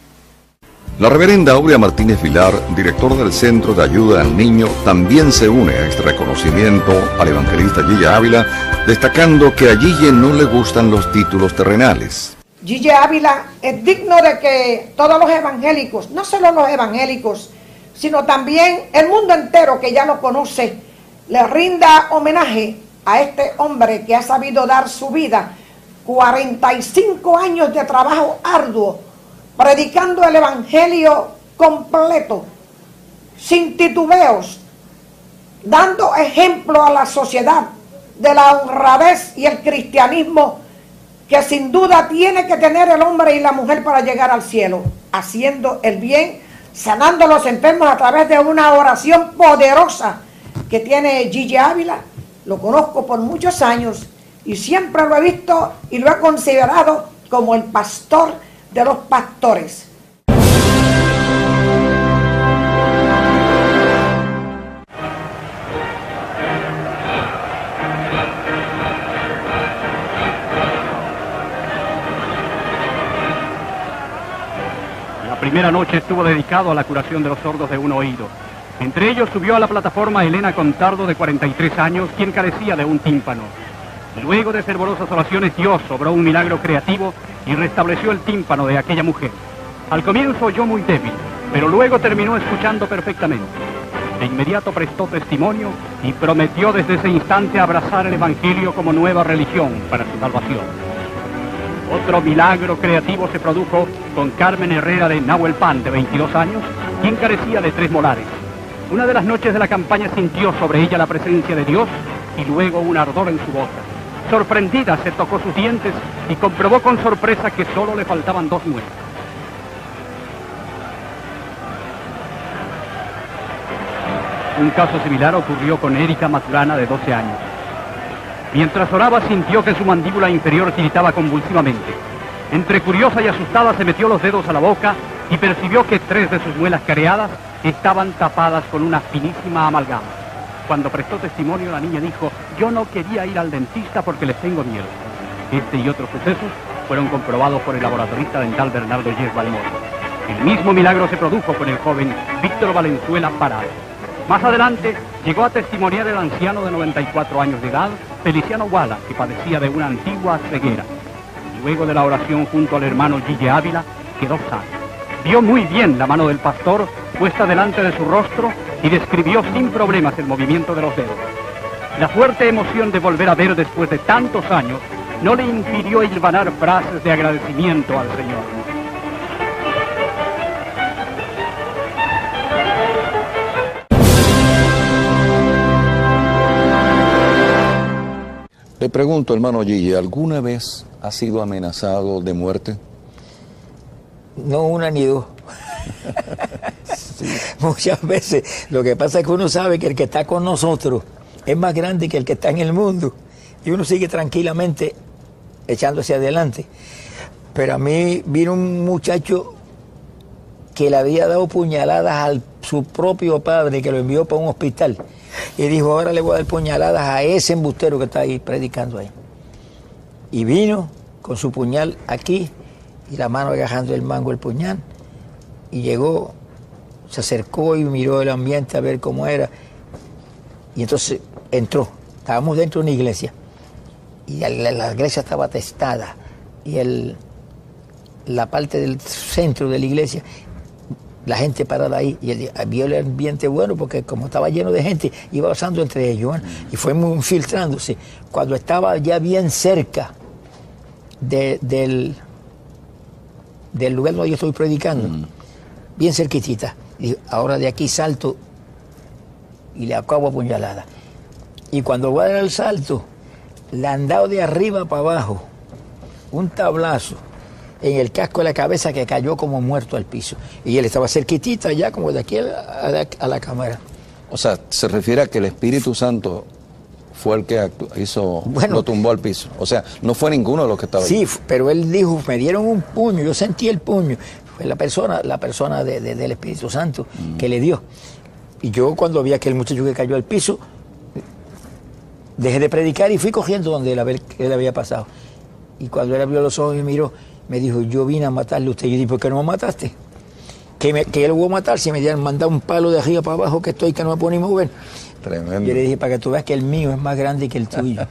La reverenda Aurea Martínez Vilar, director del Centro de Ayuda al Niño, también se une a este reconocimiento al evangelista Gille Ávila, destacando que a Gille no le gustan los títulos terrenales. Gille Ávila es digno de que todos los evangélicos, no solo los evangélicos, sino también el mundo entero que ya lo conoce, le rinda homenaje a este hombre que ha sabido dar su vida, cuarenta y cinco años de trabajo arduo, predicando el evangelio completo, sin titubeos, dando ejemplo a la sociedad de la honradez y el cristianismo que sin duda tiene que tener el hombre y la mujer para llegar al cielo, haciendo el bien, sanando a los enfermos a través de una oración poderosa que tiene Gille Ávila. Lo conozco por muchos años y siempre lo he visto y lo he considerado como el pastor de los pastores. La primera noche estuvo dedicado a la curación de los sordos de un oído. Entre ellos subió a la plataforma Elena Contardo, de cuarenta y tres años, quien carecía de un tímpano. Luego de fervorosas oraciones, Dios obró un milagro creativo y restableció el tímpano de aquella mujer. Al comienzo oyó muy débil, pero luego terminó escuchando perfectamente. De inmediato prestó testimonio y prometió desde ese instante abrazar el Evangelio como nueva religión para su salvación. Otro milagro creativo se produjo con Carmen Herrera de Nahuelpan, de veintidós años, quien carecía de tres molares. Una de las noches de la campaña sintió sobre ella la presencia de Dios y luego un ardor en su boca. Sorprendida, se tocó sus dientes y comprobó con sorpresa que solo le faltaban dos muelas. Un caso similar ocurrió con Erika Maturana, de doce años. Mientras oraba, sintió que su mandíbula inferior tiritaba convulsivamente. Entre curiosa y asustada, se metió los dedos a la boca y percibió que tres de sus muelas careadas estaban tapadas con una finísima amalgama. Cuando prestó testimonio, la niña dijo: yo no quería ir al dentista porque les tengo miedo. Este y otros sucesos fueron comprobados por el laboratorista dental Bernardo Yes Balmor. El mismo milagro se produjo con el joven Víctor Valenzuela Parado. Más adelante llegó a testimoniar el anciano de noventa y cuatro años de edad, Feliciano Guala, que padecía de una antigua ceguera. Luego de la oración junto al hermano Gille Ávila, quedó sano. Vio muy bien la mano del pastor puesta delante de su rostro y describió sin problemas el movimiento de los dedos. La fuerte emoción de volver a ver después de tantos años no le impidió hilvanar frases de agradecimiento al Señor. Le pregunto, hermano Gille, ¿alguna vez ha sido amenazado de muerte? No una ni dos. Sí. Muchas veces. Lo que pasa es que uno sabe que el que está con nosotros es más grande que el que está en el mundo. Y uno sigue tranquilamente echándose adelante. Pero a mí vino un muchacho que le había dado puñaladas a su propio padre, que lo envió para un hospital. Y dijo, ahora le voy a dar puñaladas a ese embustero que está ahí predicando ahí. Y vino con su puñal aquí y la mano agajando el mango del puñal. Y llegó, se acercó y miró el ambiente a ver cómo era. Y entonces entró. Estábamos dentro de una iglesia. Y la, la iglesia estaba atestada. Y el, la parte del centro de la iglesia, la gente parada ahí, y él vio el ambiente bueno, porque como estaba lleno de gente, iba pasando entre ellos, ¿eh? Y fue muy filtrándose. Cuando estaba ya bien cerca de, del, del lugar donde yo estoy predicando, mm. bien cerquitita, dijo, ahora de aquí salto y le acabo a puñalada. Y cuando voy a dar el salto, le han dado de arriba para abajo un tablazo en el casco de la cabeza que cayó como muerto al piso. Y él estaba cerquitita ya, como de aquí a la, a la cámara. O sea, se refiere a que el Espíritu Santo fue el que actu hizo, bueno, lo tumbó al piso. O sea, no fue ninguno de los que estaba sí, ahí. Sí, pero él dijo, me dieron un puño, yo sentí el puño. Fue la persona, la persona de, de, del Espíritu Santo mm. que le dio. Y yo cuando vi a aquel muchacho que cayó al piso, dejé de predicar y fui cogiendo donde él, ver, él había pasado. Y cuando él abrió los ojos y miró, me dijo, yo vine a matarle a usted. Yo dije, ¿por qué no me mataste? Que, me, que él lo voy a matar si me dieran mandado un palo de arriba para abajo que estoy, que no me puedo ni mover. Tremendo. Yo le dije, para que tú veas que el mío es más grande que el tuyo.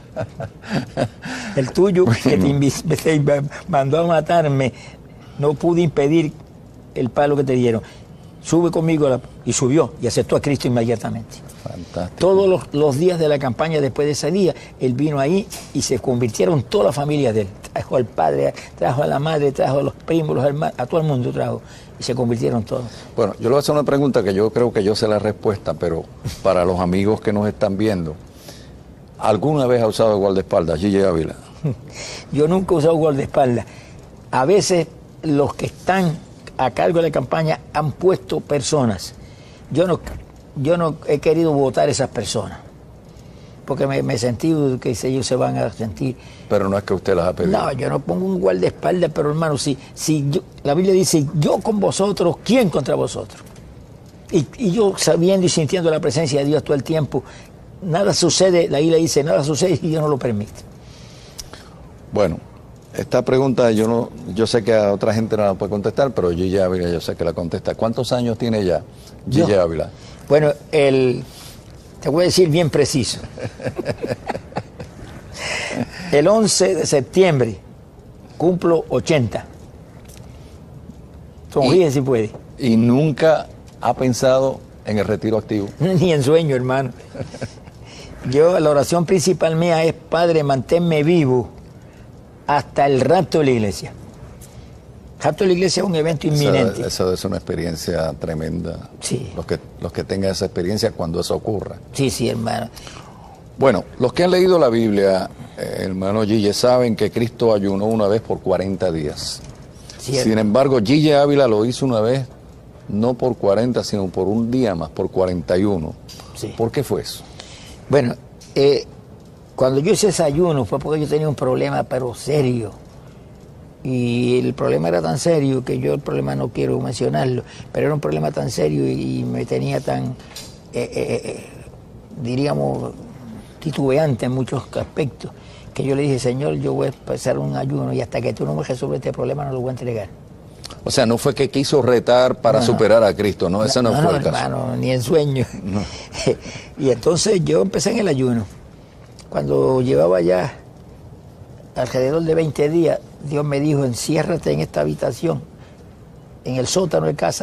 El tuyo, que te, te mandó a matarme, no pude impedir el palo que te dieron. Sube conmigo la, y subió y aceptó a Cristo inmediatamente. Fantástico. Todos los, los días de la campaña, después de ese día, él vino ahí y se convirtieron toda la familia de él. Trajo al padre, trajo a la madre, trajo a los primos, los hermanos, a todo el mundo trajo. Y se convirtieron todos. Bueno, yo le voy a hacer una pregunta que yo creo que yo sé la respuesta, pero para los amigos que nos están viendo, ¿alguna vez ha usado guardaespaldas, Gille Ávila? Yo nunca he usado guardaespaldas. A veces los que están a cargo de la campaña han puesto personas. Yo no, yo no he querido votar a esas personas, porque me, me he sentido que ellos se van a sentir. Pero no es que usted las ha pedido. No, yo no pongo un guardaespaldas, pero hermano, si, si yo, la Biblia dice, yo con vosotros, ¿quién contra vosotros? Y, y yo sabiendo y sintiendo la presencia de Dios todo el tiempo, nada sucede, la Biblia dice, nada sucede y Dios no lo permite. Bueno, esta pregunta yo no, yo sé que a otra gente no la puede contestar, pero Gille Ávila yo sé que la contesta. ¿Cuántos años tiene ya Gille Ávila? Bueno, el, te voy a decir bien preciso. El once de septiembre cumplo ochenta. Sonríe si puede. ¿Y nunca ha pensado en el retiro activo? Ni en sueño, hermano. Yo, la oración principal mía es, Padre, manténme vivo hasta el rapto de la iglesia. El rapto de la iglesia es un evento inminente. Eso, eso es una experiencia tremenda. Sí. Los que, los que tengan esa experiencia cuando eso ocurra. Sí, sí, hermano. Bueno, los que han leído la Biblia, eh, hermano Gille, saben que Cristo ayunó una vez por cuarenta días. Cierto. Sin embargo, Gille Ávila lo hizo una vez, no por cuarenta, sino por un día más, por cuarenta y uno. Sí. ¿Por qué fue eso? Bueno, eh, cuando yo hice ese ayuno fue porque yo tenía un problema, pero serio. Y el problema era tan serio que yo el problema no quiero mencionarlo, pero era un problema tan serio y, y me tenía tan, eh, eh, eh, diríamos, titubeante en muchos aspectos, que yo le dije, Señor, yo voy a empezar un ayuno y hasta que tú no me resuelvas este problema no lo voy a entregar. O sea, no fue que quiso retar para no, superar a Cristo, ¿no? Ese no, no fue no, el caso. Hermano, ni en sueño. No. Y entonces yo empecé en el ayuno. Cuando llevaba ya alrededor de veinte días, Dios me dijo, enciérrate en esta habitación, en el sótano de casa,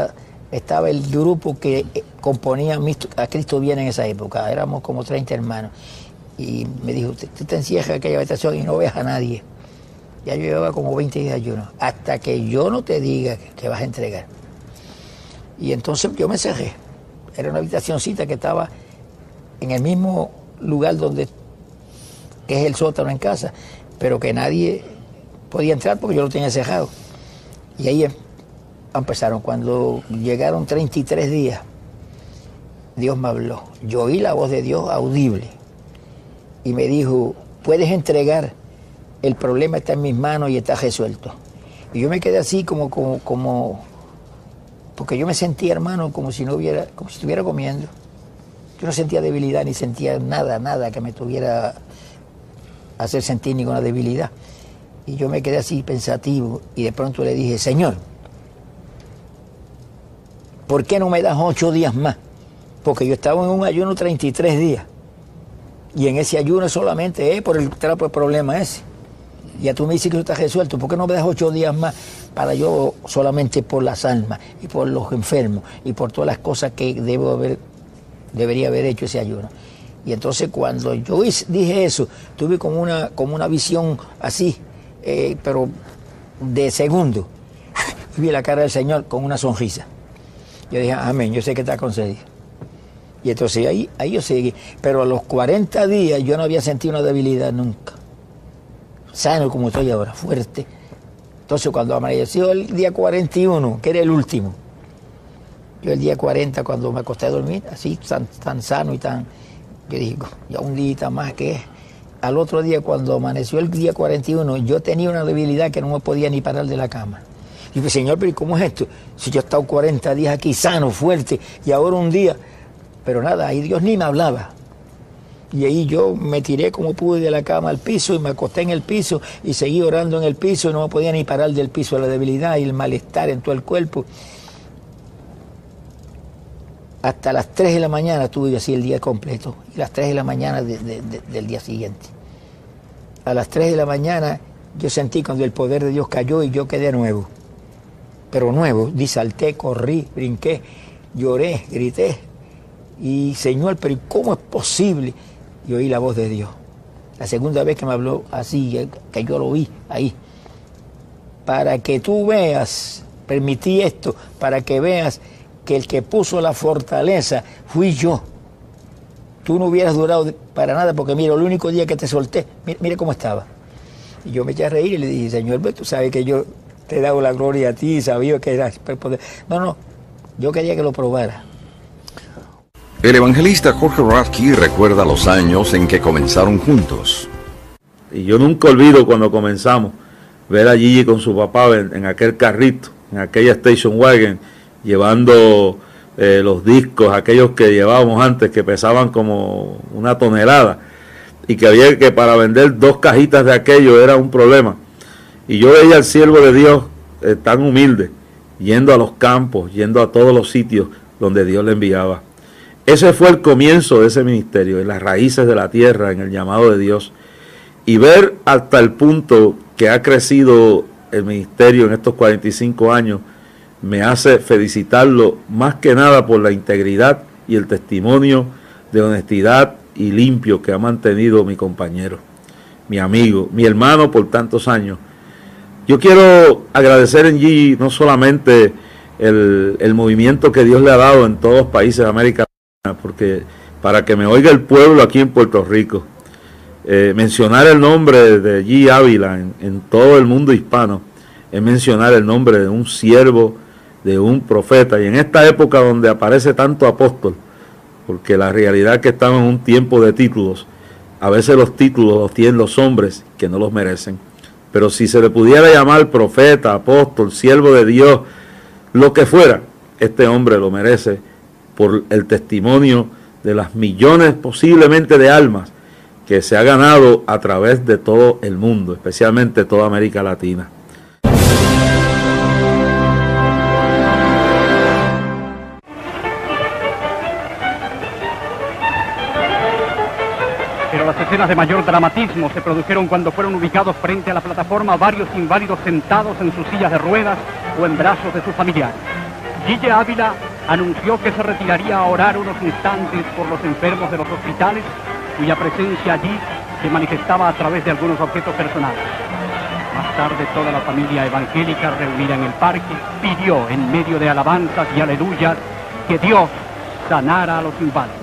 estaba el grupo que componía a Cristo Viene en esa época, éramos como treinta hermanos. Y me dijo, tú te encierras en aquella habitación y no veas a nadie. Ya yo llevaba como veinte días de ayuno, hasta que yo no te diga que vas a entregar. Y entonces yo me cerré. Era una habitacioncita que estaba en el mismo lugar donde que es el sótano en casa, pero que nadie podía entrar porque yo lo tenía cerrado. Y ahí empezaron. Cuando llegaron treinta y tres días, Dios me habló. Yo oí la voz de Dios audible y me dijo, puedes entregar, el problema está en mis manos y está resuelto. Y yo me quedé así como, como, como, porque yo me sentía, hermano, como si no hubiera, como si estuviera comiendo. Yo no sentía debilidad, ni sentía nada, nada que me tuviera hacer sentir ninguna debilidad. Y yo me quedé así pensativo y de pronto le dije, Señor, ¿por qué no me das ocho días más? Porque yo estaba en un ayuno treinta y tres días. Y en ese ayuno solamente es por el trapo de problema ese. Ya tú me dices que eso está resuelto. ¿Por qué no me das ocho días más para yo solamente por las almas y por los enfermos y por todas las cosas que debo haber, debería haber hecho ese ayuno? Y entonces cuando yo dije eso, tuve como una, como una visión así, eh, pero de segundo. Y vi la cara del Señor con una sonrisa. Yo dije, amén, yo sé que está concedido. Y entonces ahí, ahí yo seguí. Pero a los cuarenta días yo no había sentido una debilidad nunca. Sano como estoy ahora, fuerte. Entonces cuando amaneció el día cuarenta y uno, que era el último, yo el día cuarenta cuando me acosté a dormir, así tan, tan sano y tan, yo dije, ya un día más que es. Al otro día cuando amaneció el día cuarenta y uno, yo tenía una debilidad que no me podía ni parar de la cama. Y dije, Señor, pero ¿cómo es esto? Si yo he estado cuarenta días aquí sano, fuerte, y ahora un día, pero nada, ahí Dios ni me hablaba. Y ahí yo me tiré como pude de la cama al piso y me acosté en el piso y seguí orando en el piso y no me podía ni parar del piso, la debilidad y el malestar en todo el cuerpo. Hasta las tres de la mañana estuve así el día completo y las tres de la mañana de, de, de, del día siguiente. A las tres de la mañana yo sentí cuando el poder de Dios cayó y yo quedé nuevo. Pero nuevo, di, salté, corrí, brinqué, lloré, grité. Y Señor, pero ¿cómo es posible? Y oí la voz de Dios. La segunda vez que me habló así, que yo lo oí ahí. Para que tú veas, permití esto, para que veas que el que puso la fortaleza fui yo. Tú no hubieras durado para nada, porque mira, el único día que te solté, mira, mira cómo estaba. Y yo me eché a reír y le dije, Señor, tú sabes que yo te he dado la gloria a ti, sabía que era poder. No, no, yo quería que lo probara. El evangelista Jorge Radke recuerda los años en que comenzaron juntos. Y yo nunca olvido cuando comenzamos, ver a Gigi con su papá en, en aquel carrito, en aquella station wagon, llevando eh, los discos, aquellos que llevábamos antes, que pesaban como una tonelada, y que había que para vender dos cajitas de aquello era un problema. Y yo veía al siervo de Dios eh, tan humilde, yendo a los campos, yendo a todos los sitios donde Dios le enviaba. Ese fue el comienzo de ese ministerio, en las raíces de la tierra, en el llamado de Dios. Y ver hasta el punto que ha crecido el ministerio en estos cuarenta y cinco años, me hace felicitarlo más que nada por la integridad y el testimonio de honestidad y limpio que ha mantenido mi compañero, mi amigo, mi hermano por tantos años. Yo quiero agradecer en Gigi no solamente el, el movimiento que Dios le ha dado en todos los países de América Latina, porque para que me oiga el pueblo aquí en Puerto Rico, eh, mencionar el nombre de Gigi Ávila en, en todo el mundo hispano es mencionar el nombre de un siervo, de un profeta, y en esta época donde aparece tanto apóstol, porque la realidad es que estamos en un tiempo de títulos, a veces los títulos los tienen los hombres que no los merecen, pero si se le pudiera llamar profeta, apóstol, siervo de Dios, lo que fuera, este hombre lo merece por el testimonio de las millones posiblemente de almas que se ha ganado a través de todo el mundo, especialmente toda América Latina. Pero las escenas de mayor dramatismo se produjeron cuando fueron ubicados frente a la plataforma varios inválidos sentados en sus sillas de ruedas o en brazos de sus familiares. Gille Ávila anunció que se retiraría a orar unos instantes por los enfermos de los hospitales, cuya presencia allí se manifestaba a través de algunos objetos personales. Más tarde, toda la familia evangélica reunida en el parque pidió, en medio de alabanzas y aleluyas, que Dios sanara a los inválidos.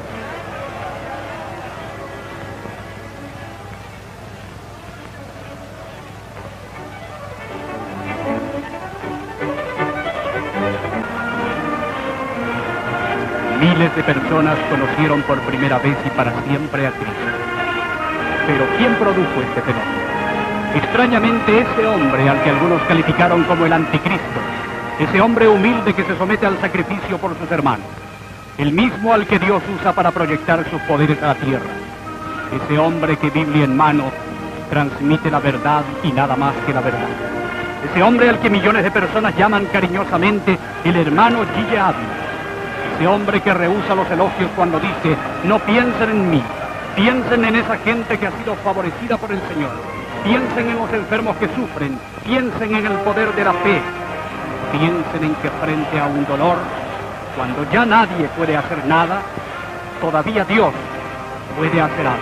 Miles de personas conocieron por primera vez y para siempre a Cristo. Pero ¿quién produjo este fenómeno? Extrañamente, ese hombre al que algunos calificaron como el anticristo, ese hombre humilde que se somete al sacrificio por sus hermanos, el mismo al que Dios usa para proyectar sus poderes a la tierra, ese hombre que Biblia en mano transmite la verdad y nada más que la verdad, ese hombre al que millones de personas llaman cariñosamente el hermano Gille Ávila, ese hombre que rehúsa los elogios cuando dice: no piensen en mí, piensen en esa gente que ha sido favorecida por el Señor, piensen en los enfermos que sufren, piensen en el poder de la fe, piensen en que frente a un dolor, cuando ya nadie puede hacer nada, todavía Dios puede hacer algo.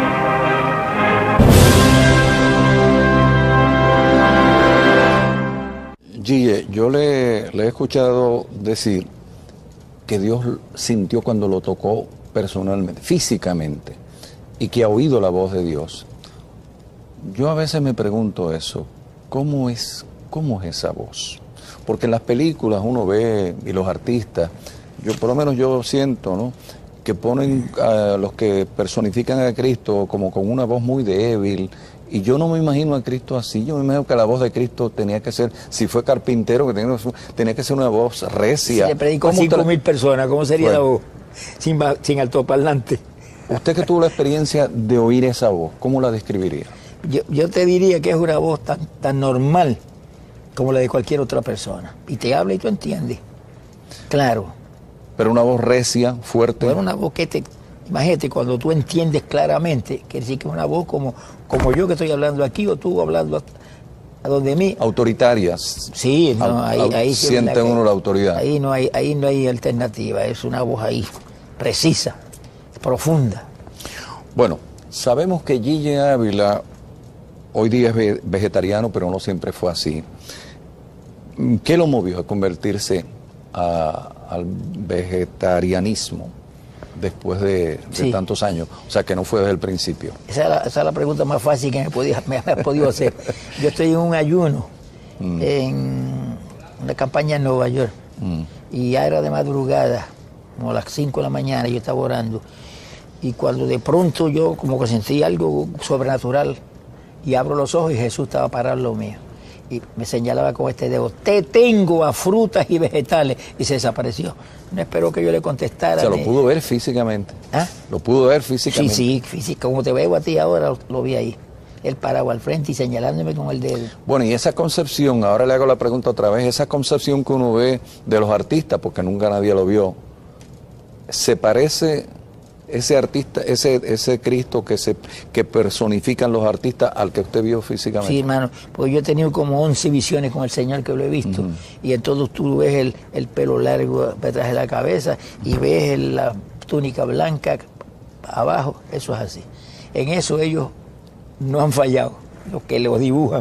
Gille, yo le, le he escuchado decir que Dios sintió cuando lo tocó personalmente, físicamente, y que ha oído la voz de Dios. Yo a veces me pregunto eso, ¿cómo es, cómo es esa voz? Porque en las películas uno ve, y los artistas, yo por lo menos yo siento, ¿no?, que ponen a los que personifican a Cristo como con una voz muy débil, y yo no me imagino a Cristo así. Yo me imagino que la voz de Cristo tenía que ser, si fue carpintero, que tenía, tenía que ser una voz recia. Si le predicó a cinco mil personas, ¿cómo sería bueno, la voz? Sin, sin altoparlante. Usted que tuvo la experiencia de oír esa voz, ¿cómo la describiría? Yo, yo te diría que es una voz tan, tan normal como la de cualquier otra persona. Y te habla y tú entiendes. Claro. Pero una voz recia, fuerte. Bueno, una voz que te... Imagínate, cuando tú entiendes claramente, quiere decir que es una voz como, como yo que estoy hablando aquí o tú hablando a, a donde mí. Autoritarias. Sí, no, ahí, Au, ahí siente sí, uno la autoridad. Ahí no hay, ahí no hay alternativa, es una voz ahí, precisa, profunda. Bueno, sabemos que Gille Ávila hoy día es vegetariano, pero no siempre fue así. ¿Qué lo movió a convertirse a, al vegetarianismo después de, de sí. tantos años? O sea, que no fue desde el principio. Esa es la, esa es la pregunta más fácil que me, podía, me has podido hacer. Yo estoy en un ayuno, mm. en una campaña en Nueva York, mm. y ya era de madrugada, como a las cinco de la mañana, yo estaba orando, y cuando de pronto yo como que sentí algo sobrenatural, y abro los ojos y Jesús estaba parado al lado mío. Y me señalaba con este dedo: te tengo a frutas y vegetales, y se desapareció. No esperó que yo le contestara. O sea, lo pudo ver físicamente. ¿Ah? Lo pudo ver físicamente. Sí, sí, física. Como te veo a ti ahora, lo, lo vi ahí. Él parado al frente y señalándome con el dedo. Bueno, y esa concepción, ahora le hago la pregunta otra vez, esa concepción que uno ve de los artistas, porque nunca nadie lo vio, ¿se parece ese artista, ese ese Cristo que se que personifican los artistas al que usted vio físicamente? Sí, hermano, porque yo he tenido como once visiones con el Señor que lo he visto, uh-huh. y entonces tú ves el, el pelo largo detrás de la cabeza y ves el, la túnica blanca abajo, eso es así. En eso ellos no han fallado, los que los dibujan.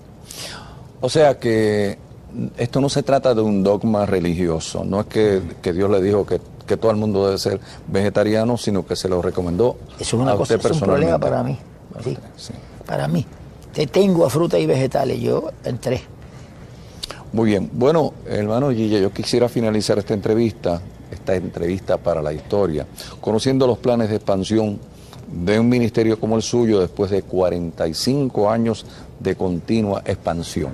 O sea que esto no se trata de un dogma religioso, no es que, que Dios le dijo que que todo el mundo debe ser vegetariano, sino que se lo recomendó es una a cosa, usted es un problema para mí, sí, sí. Para mí. Te tengo a frutas y vegetales, yo entré. Muy bien. Bueno, hermano Gille, yo quisiera finalizar esta entrevista, esta entrevista para la historia, conociendo los planes de expansión de un ministerio como el suyo después de cuarenta y cinco años de continua expansión.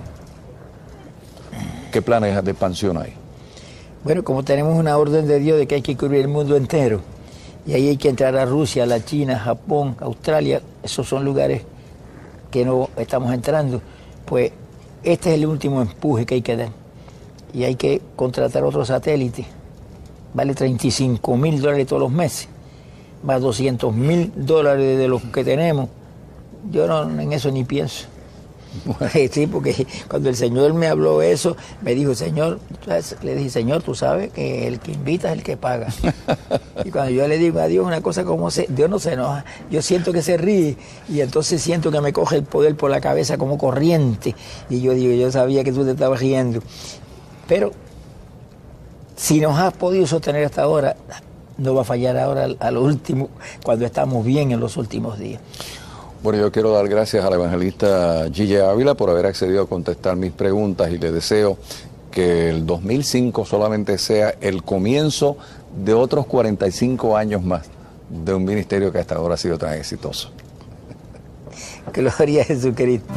¿Qué planes de expansión hay? Bueno, como tenemos una orden de Dios de que hay que cubrir el mundo entero, y ahí hay que entrar a Rusia, la China, Japón, Australia, esos son lugares que no estamos entrando, pues este es el último empuje que hay que dar. Y hay que contratar otro satélite, vale treinta y cinco mil dólares todos los meses, más doscientos mil dólares de los que tenemos. Yo no, en eso ni pienso. Sí, porque cuando el Señor me habló eso, me dijo, Señor, le dije, Señor, tú sabes que el que invita es el que paga. Y cuando yo le digo a Dios una cosa como, se, Dios no se enoja, yo siento que se ríe y entonces siento que me coge el poder por la cabeza como corriente. Y yo digo, yo sabía que tú te estabas riendo. Pero si nos has podido sostener hasta ahora, no va a fallar ahora a lo último, cuando estamos bien en los últimos días. Bueno, yo quiero dar gracias al evangelista Gille Ávila por haber accedido a contestar mis preguntas y le deseo que el dos mil cinco solamente sea el comienzo de otros cuarenta y cinco años más de un ministerio que hasta ahora ha sido tan exitoso. Gloria a Jesucristo.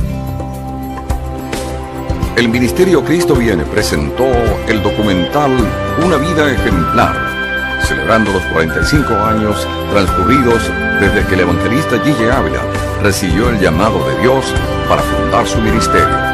El Ministerio Cristo Viene presentó el documental Una vida ejemplar, celebrando los cuarenta y cinco años transcurridos desde que el evangelista Gille Ávila recibió el llamado de Dios para fundar su ministerio.